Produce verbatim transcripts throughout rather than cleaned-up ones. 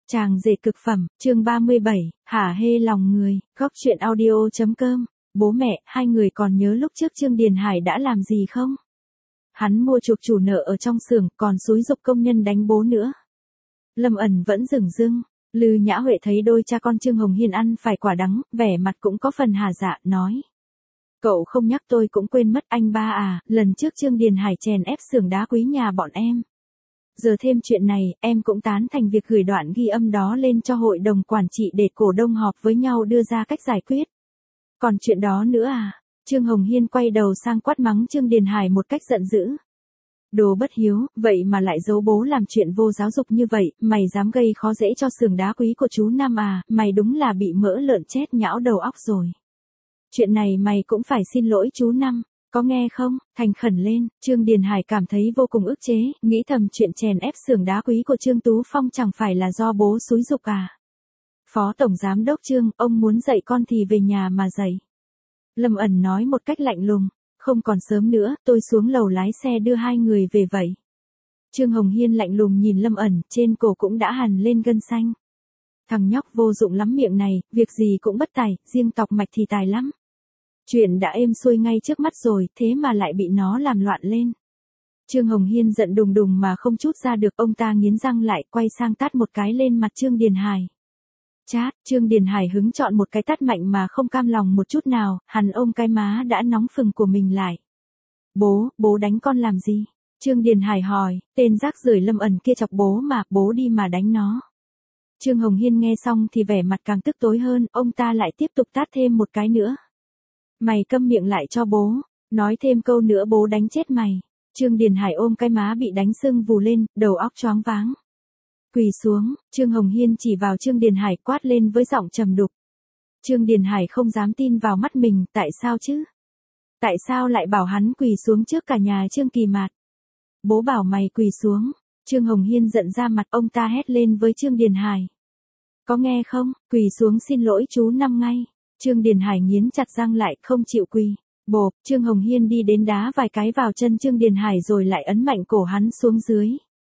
Chàng rể cực phẩm, chương ba mươi bảy, hả hê lòng người, góc truyện audio.com. Bố mẹ, hai người còn nhớ lúc trước Trương Điền Hải đã làm gì không? Hắn mua chuộc chủ nợ ở trong xưởng, còn xúi giục công nhân đánh bố nữa. Lâm ẩn vẫn dửng dưng. Lư Nhã Huệ thấy đôi cha con Trương Hồng Hiên ăn phải quả đắng, vẻ mặt cũng có phần hà dạ, nói. Cậu không nhắc tôi cũng quên mất, anh ba à, lần trước Trương Điền Hải chèn ép xưởng đá quý nhà bọn em. Giờ thêm chuyện này, em cũng tán thành việc gửi đoạn ghi âm đó lên cho hội đồng quản trị để cổ đông họp với nhau đưa ra cách giải quyết. Còn chuyện đó nữa à? Trương Hồng Hiên quay đầu sang quát mắng Trương Điền Hải một cách giận dữ. Đồ bất hiếu, vậy mà lại giấu bố làm chuyện vô giáo dục như vậy, mày dám gây khó dễ cho xưởng đá quý của chú Năm à, mày đúng là bị mỡ lợn chết nhão đầu óc rồi. Chuyện này mày cũng phải xin lỗi chú Năm. Có nghe không, thành khẩn lên. Trương Điền Hải cảm thấy vô cùng ức chế, nghĩ thầm chuyện chèn ép xưởng đá quý của Trương Tú Phong chẳng phải là do bố xúi giục à. Phó Tổng Giám Đốc Trương, ông muốn dạy con thì về nhà mà dạy. Lâm ẩn nói một cách lạnh lùng, không còn sớm nữa, tôi xuống lầu lái xe đưa hai người về vậy. Trương Hồng Hiên lạnh lùng nhìn Lâm ẩn, trên cổ cũng đã hằn lên gân xanh. Thằng nhóc vô dụng lắm miệng này, việc gì cũng bất tài, riêng tọc mạch thì tài lắm. Chuyện đã êm xuôi ngay trước mắt rồi, thế mà lại bị nó làm loạn lên. Trương Hồng Hiên giận đùng đùng mà không chút ra được, ông ta nghiến răng lại, quay sang tát một cái lên mặt Trương Điền Hải. Chát, Trương Điền Hải hứng chọn một cái tát mạnh mà không cam lòng một chút nào, hắn ôm cái má đã nóng phừng của mình lại. Bố, bố đánh con làm gì? Trương Điền Hải hỏi, tên rác rưởi Lâm ẩn kia chọc bố mà, bố đi mà đánh nó. Trương Hồng Hiên nghe xong thì vẻ mặt càng tức tối hơn, ông ta lại tiếp tục tát thêm một cái nữa. Mày câm miệng lại cho bố, nói thêm câu nữa bố đánh chết mày. Trương Điền Hải ôm cái má bị đánh sưng vù lên, đầu óc choáng váng. Quỳ xuống, Trương Hồng Hiên chỉ vào Trương Điền Hải quát lên với giọng trầm đục. Trương Điền Hải không dám tin vào mắt mình, tại sao chứ? Tại sao lại bảo hắn quỳ xuống trước cả nhà Trương Kỳ Mạt? Bố bảo mày quỳ xuống. Trương Hồng Hiên giận ra mặt, ông ta hét lên với Trương Điền Hải. Có nghe không, quỳ xuống xin lỗi chú Năm ngay. Trương Điền Hải nghiến chặt răng lại, không chịu quỳ. Bộp, Trương Hồng Hiên đi đến đá vài cái vào chân Trương Điền Hải rồi lại ấn mạnh cổ hắn xuống dưới.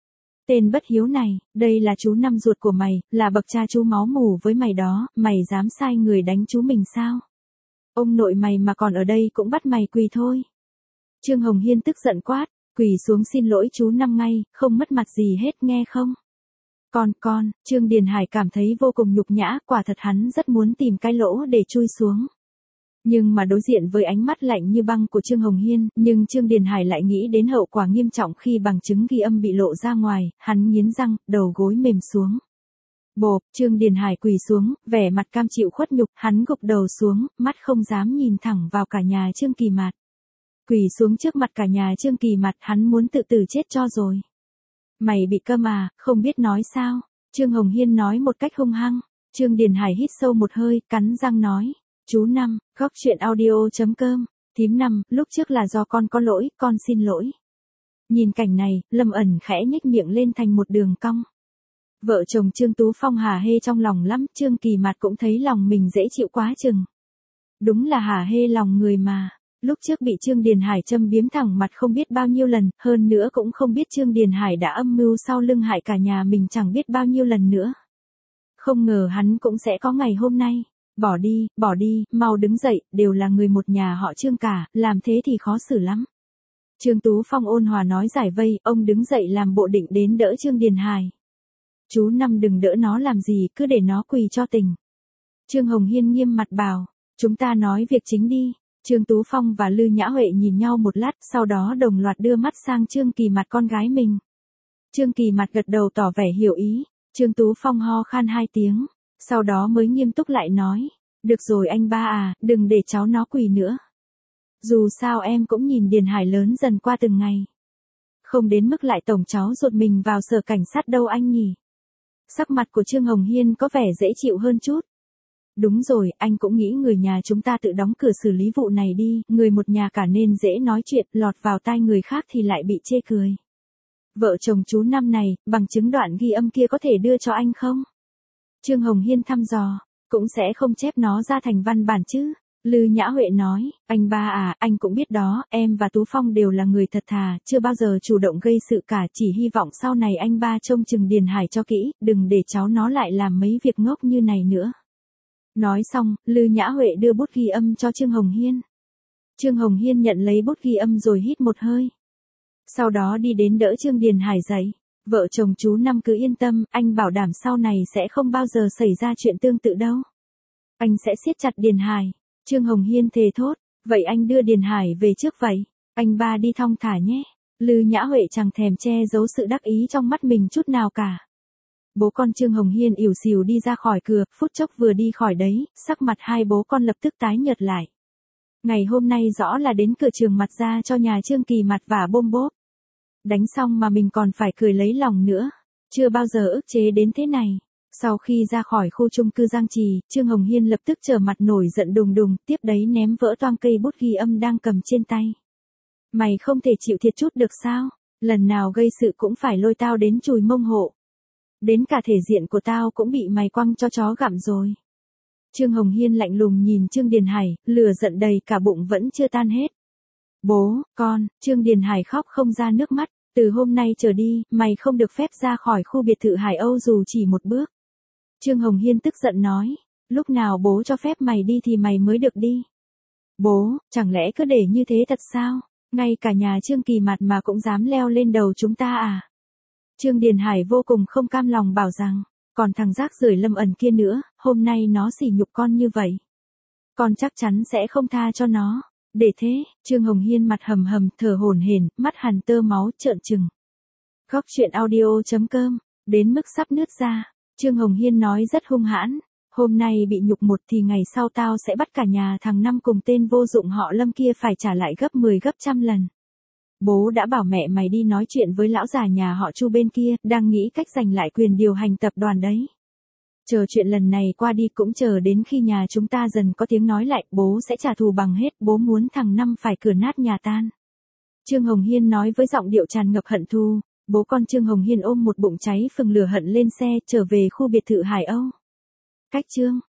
Tên bất hiếu này, đây là chú Năm ruột của mày, là bậc cha chú máu mủ với mày đó, mày dám sai người đánh chú mình sao? Ông nội mày mà còn ở đây cũng bắt mày quỳ thôi. Trương Hồng Hiên tức giận quát, quỳ xuống xin lỗi chú Năm ngay, không mất mặt gì hết nghe không? Con, con, Trương Điền Hải cảm thấy vô cùng nhục nhã, quả thật hắn rất muốn tìm cái lỗ để chui xuống. Nhưng mà đối diện với ánh mắt lạnh như băng của Trương Hồng Hiên, nhưng Trương Điền Hải lại nghĩ đến hậu quả nghiêm trọng khi bằng chứng ghi âm bị lộ ra ngoài, hắn nghiến răng, đầu gối mềm xuống. Bộp, Trương Điền Hải quỳ xuống, vẻ mặt cam chịu khuất nhục, hắn gục đầu xuống, mắt không dám nhìn thẳng vào cả nhà Trương Kỳ Mạt. Quỳ xuống trước mặt cả nhà Trương Kỳ Mạt, hắn muốn tự tử chết cho rồi. Mày bị câm à, không biết nói sao? Trương Hồng Hiên nói một cách hung hăng. Trương Điền Hải hít sâu một hơi, cắn răng nói. Chú Năm, góc truyện audio.com, thím Năm, lúc trước là do con có lỗi, con xin lỗi. Nhìn cảnh này, Lâm ẩn khẽ nhếch miệng lên thành một đường cong. Vợ chồng Trương Tú Phong hả hê trong lòng lắm, Trương Kỳ Mạt cũng thấy lòng mình dễ chịu quá chừng. Đúng là hả hê lòng người mà. Lúc trước bị Trương Điền Hải châm biếm thẳng mặt không biết bao nhiêu lần, hơn nữa cũng không biết Trương Điền Hải đã âm mưu sau lưng hại cả nhà mình chẳng biết bao nhiêu lần nữa. Không ngờ hắn cũng sẽ có ngày hôm nay. Bỏ đi, bỏ đi, mau đứng dậy, đều là người một nhà họ Trương cả, làm thế thì khó xử lắm. Trương Tú Phong ôn hòa nói giải vây, ông đứng dậy làm bộ định đến đỡ Trương Điền Hải. Chú Năm đừng đỡ nó làm gì, cứ để nó quỳ cho tình. Trương Hồng Hiên nghiêm mặt bảo, chúng ta nói việc chính đi. Trương Tú Phong và Lư Nhã Huệ nhìn nhau một lát, sau đó đồng loạt đưa mắt sang Trương Kỳ Mạt con gái mình. Trương Kỳ Mạt gật đầu tỏ vẻ hiểu ý, Trương Tú Phong ho khan hai tiếng, sau đó mới nghiêm túc lại nói, được rồi anh ba à, đừng để cháu nó quỳ nữa. Dù sao em cũng nhìn Điền Hải lớn dần qua từng ngày. Không đến mức lại tổng cháu ruột mình vào sở cảnh sát đâu anh nhỉ. Sắc mặt của Trương Hồng Hiên có vẻ dễ chịu hơn chút. Đúng rồi, anh cũng nghĩ người nhà chúng ta tự đóng cửa xử lý vụ này đi, người một nhà cả nên dễ nói chuyện, lọt vào tai người khác thì lại bị chê cười. Vợ chồng chú Năm này, bằng chứng đoạn ghi âm kia có thể đưa cho anh không? Trương Hồng Hiên thăm dò, cũng sẽ không chép nó ra thành văn bản chứ. Lư Nhã Huệ nói, anh ba à, anh cũng biết đó, em và Tú Phong đều là người thật thà, chưa bao giờ chủ động gây sự cả, chỉ hy vọng sau này anh ba trông chừng Điền Hải cho kỹ, đừng để cháu nó lại làm mấy việc ngốc như này nữa. Nói xong, Lư Nhã Huệ đưa bút ghi âm cho Trương Hồng Hiên. Trương Hồng Hiên nhận lấy bút ghi âm rồi hít một hơi. Sau đó đi đến đỡ Trương Điền Hải dậy. Vợ chồng chú Năm cứ yên tâm, anh bảo đảm sau này sẽ không bao giờ xảy ra chuyện tương tự đâu. Anh sẽ siết chặt Điền Hải. Trương Hồng Hiên thề thốt, vậy anh đưa Điền Hải về trước vậy. Anh ba đi thong thả nhé. Lư Nhã Huệ chẳng thèm che giấu sự đắc ý trong mắt mình chút nào cả. Bố con Trương Hồng Hiên ỉu xìu đi ra khỏi cửa, phút chốc vừa đi khỏi đấy, sắc mặt hai bố con lập tức tái nhợt lại. Ngày hôm nay rõ là đến cửa trường mặt ra cho nhà Trương Kỳ mặt vả bôm bốp. Đánh xong mà mình còn phải cười lấy lòng nữa. Chưa bao giờ ức chế đến thế này. Sau khi ra khỏi khu chung cư Giang Trì, Trương Hồng Hiên lập tức trở mặt nổi giận đùng đùng, tiếp đấy ném vỡ toang cây bút ghi âm đang cầm trên tay. Mày không thể chịu thiệt chút được sao? Lần nào gây sự cũng phải lôi tao đến chùi mông hộ. Đến cả thể diện của tao cũng bị mày quăng cho chó gặm rồi. Trương Hồng Hiên lạnh lùng nhìn Trương Điền Hải, lửa giận đầy cả bụng vẫn chưa tan hết. Bố, con, Trương Điền Hải khóc không ra nước mắt, từ hôm nay trở đi, mày không được phép ra khỏi khu biệt thự Hải Âu dù chỉ một bước. Trương Hồng Hiên tức giận nói, lúc nào bố cho phép mày đi thì mày mới được đi. Bố, chẳng lẽ cứ để như thế thật sao? Ngay cả nhà Trương Kỳ mặt mà cũng dám leo lên đầu chúng ta à? Trương Điền Hải vô cùng không cam lòng bảo rằng, còn thằng rác rưởi Lâm Ẩn kia nữa, hôm nay nó sỉ nhục con như vậy. Con chắc chắn sẽ không tha cho nó. Để thế, Trương Hồng Hiên mặt hầm hầm, thở hổn hển, mắt hằn tơ máu trợn trừng. Góc truyện audio chấm com, đến mức sắp nứt ra, Trương Hồng Hiên nói rất hung hãn, hôm nay bị nhục một thì ngày sau tao sẽ bắt cả nhà thằng Năm cùng tên vô dụng họ Lâm kia phải trả lại gấp mười gấp trăm lần. Bố đã bảo mẹ mày đi nói chuyện với lão già nhà họ Chu bên kia, đang nghĩ cách giành lại quyền điều hành tập đoàn đấy. Chờ chuyện lần này qua đi cũng chờ đến khi nhà chúng ta dần có tiếng nói lại, bố sẽ trả thù bằng hết, bố muốn thằng Năm phải cửa nát nhà tan. Trương Hồng Hiên nói với giọng điệu tràn ngập hận thù, bố con Trương Hồng Hiên ôm một bụng cháy phừng lửa hận lên xe, trở về khu biệt thự Hải Âu. Cách Trương